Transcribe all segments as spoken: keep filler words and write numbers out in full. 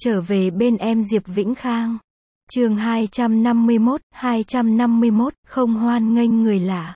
Trở về bên em Diệp Vĩnh Khang. Chương hai trăm năm mươi mốt, hai trăm năm mươi mốt, không hoan nghênh người lạ.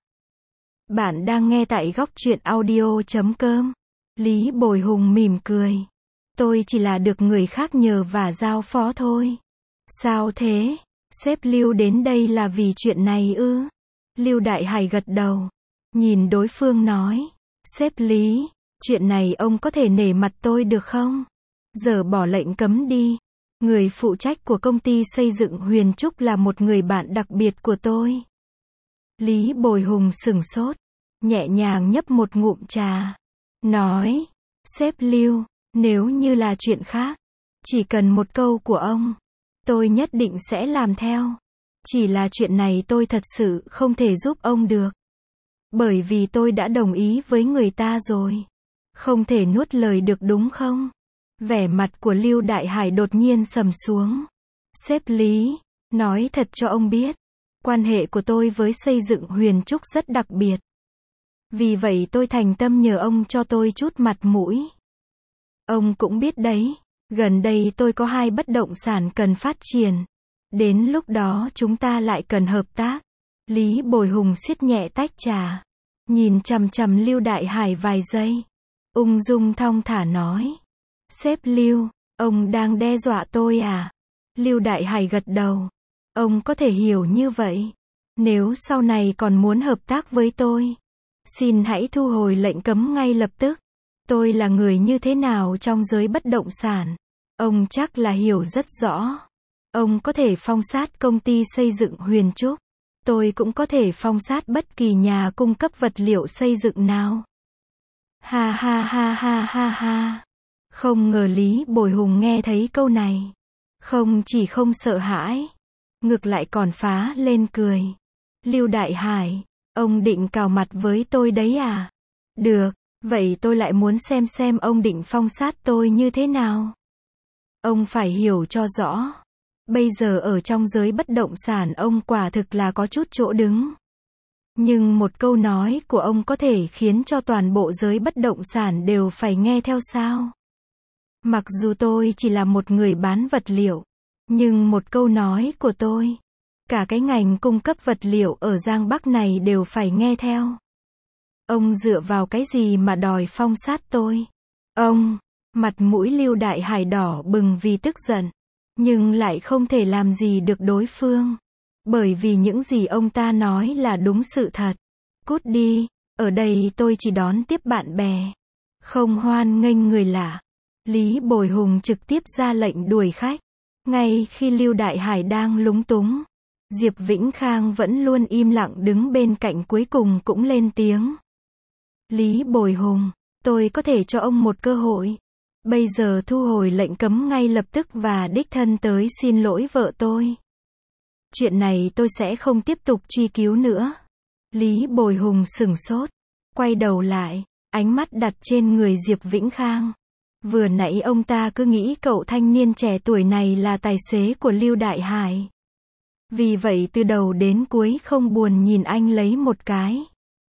Bạn đang nghe tại góc truyện audio chấm com. Lý Bồi Hùng mỉm cười. Tôi chỉ là được người khác nhờ và giao phó thôi. Sao thế? Sếp Lưu đến đây là vì chuyện này ư? Lưu Đại Hải gật đầu. Nhìn đối phương nói. Sếp Lý, chuyện này ông có thể nể mặt tôi được không? Giờ bỏ lệnh cấm đi. Người phụ trách của công ty xây dựng Huyền Trúc là một người bạn đặc biệt của tôi. Lý Bồi Hùng sửng sốt, nhẹ nhàng nhấp một ngụm trà. Nói, sếp Lưu, nếu như là chuyện khác, chỉ cần một câu của ông, tôi nhất định sẽ làm theo. Chỉ là chuyện này tôi thật sự không thể giúp ông được. Bởi vì tôi đã đồng ý với người ta rồi. Không thể nuốt lời được đúng không? Vẻ mặt của Lưu Đại Hải đột nhiên sầm xuống. Sếp Lý, nói thật cho ông biết, quan hệ của tôi với xây dựng Huyền Trúc rất đặc biệt. Vì vậy tôi thành tâm nhờ ông cho tôi chút mặt mũi. Ông cũng biết đấy, gần đây tôi có hai bất động sản cần phát triển. Đến lúc đó chúng ta lại cần hợp tác. Lý Bồi Hùng siết nhẹ tách trà, nhìn chằm chằm Lưu Đại Hải vài giây, ung dung thong thả nói. Sếp Lưu, ông đang đe dọa tôi à? Lưu Đại Hải gật đầu. Ông có thể hiểu như vậy. Nếu sau này còn muốn hợp tác với tôi, xin hãy thu hồi lệnh cấm ngay lập tức. Tôi là người như thế nào trong giới bất động sản, ông chắc là hiểu rất rõ. Ông có thể phong sát công ty xây dựng Huyền Trúc. Tôi cũng có thể phong sát bất kỳ nhà cung cấp vật liệu xây dựng nào. Ha ha ha ha ha ha. Không ngờ Lý Bồi Hùng nghe thấy câu này. Không chỉ không sợ hãi, ngược lại còn phá lên cười. Lưu Đại Hải, ông định cào mặt với tôi đấy à? Được, vậy tôi lại muốn xem xem ông định phong sát tôi như thế nào. Ông phải hiểu cho rõ. Bây giờ ở trong giới bất động sản ông quả thực là có chút chỗ đứng. Nhưng một câu nói của ông có thể khiến cho toàn bộ giới bất động sản đều phải nghe theo sao? Mặc dù tôi chỉ là một người bán vật liệu, nhưng một câu nói của tôi, cả cái ngành cung cấp vật liệu ở Giang Bắc này đều phải nghe theo. Ông dựa vào cái gì mà đòi phong sát tôi? Ông, mặt mũi Lưu Đại Hải đỏ bừng vì tức giận, nhưng lại không thể làm gì được đối phương. Bởi vì những gì ông ta nói là đúng sự thật. Cút đi, ở đây tôi chỉ đón tiếp bạn bè, không hoan nghênh người lạ. Lý Bồi Hùng trực tiếp ra lệnh đuổi khách. Ngay khi Lưu Đại Hải đang lúng túng, Diệp Vĩnh Khang vẫn luôn im lặng đứng bên cạnh cuối cùng cũng lên tiếng. Lý Bồi Hùng, tôi có thể cho ông một cơ hội. Bây giờ thu hồi lệnh cấm ngay lập tức và đích thân tới xin lỗi vợ tôi. Chuyện này tôi sẽ không tiếp tục truy cứu nữa. Lý Bồi Hùng sửng sốt, quay đầu lại, ánh mắt đặt trên người Diệp Vĩnh Khang. Vừa nãy ông ta cứ nghĩ cậu thanh niên trẻ tuổi này là tài xế của Lưu Đại Hải. Vì vậy từ đầu đến cuối không buồn nhìn anh lấy một cái.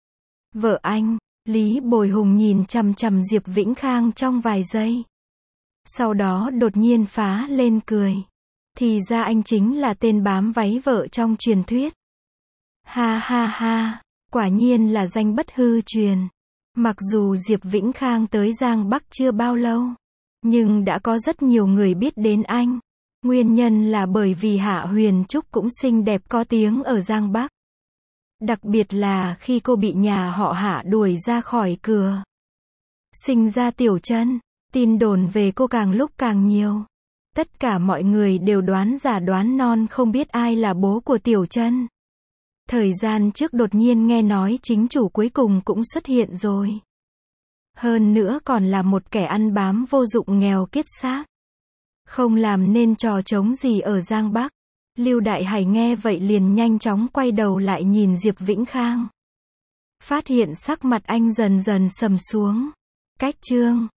Vợ anh, Lý Bồi Hùng nhìn chằm chằm Diệp Vĩnh Khang trong vài giây. Sau đó đột nhiên phá lên cười. Thì ra anh chính là tên bám váy vợ trong truyền thuyết. Ha ha ha, quả nhiên là danh bất hư truyền. Mặc dù Diệp Vĩnh Khang tới Giang Bắc chưa bao lâu, nhưng đã có rất nhiều người biết đến anh. Nguyên nhân là bởi vì Hạ Huyền Trúc cũng xinh đẹp có tiếng ở Giang Bắc. Đặc biệt là khi cô bị nhà họ Hạ đuổi ra khỏi cửa. Sinh ra Tiểu Chân, tin đồn về cô càng lúc càng nhiều. Tất cả mọi người đều đoán giả đoán non không biết ai là bố của Tiểu Chân. Thời gian trước đột nhiên nghe nói chính chủ cuối cùng cũng xuất hiện rồi. Hơn nữa còn là một kẻ ăn bám vô dụng nghèo kiết xác. Không làm nên trò trống gì ở Giang Bắc. Lưu Đại Hải nghe vậy liền nhanh chóng quay đầu lại nhìn Diệp Vĩnh Khang. Phát hiện sắc mặt anh dần dần sầm xuống. Cách chương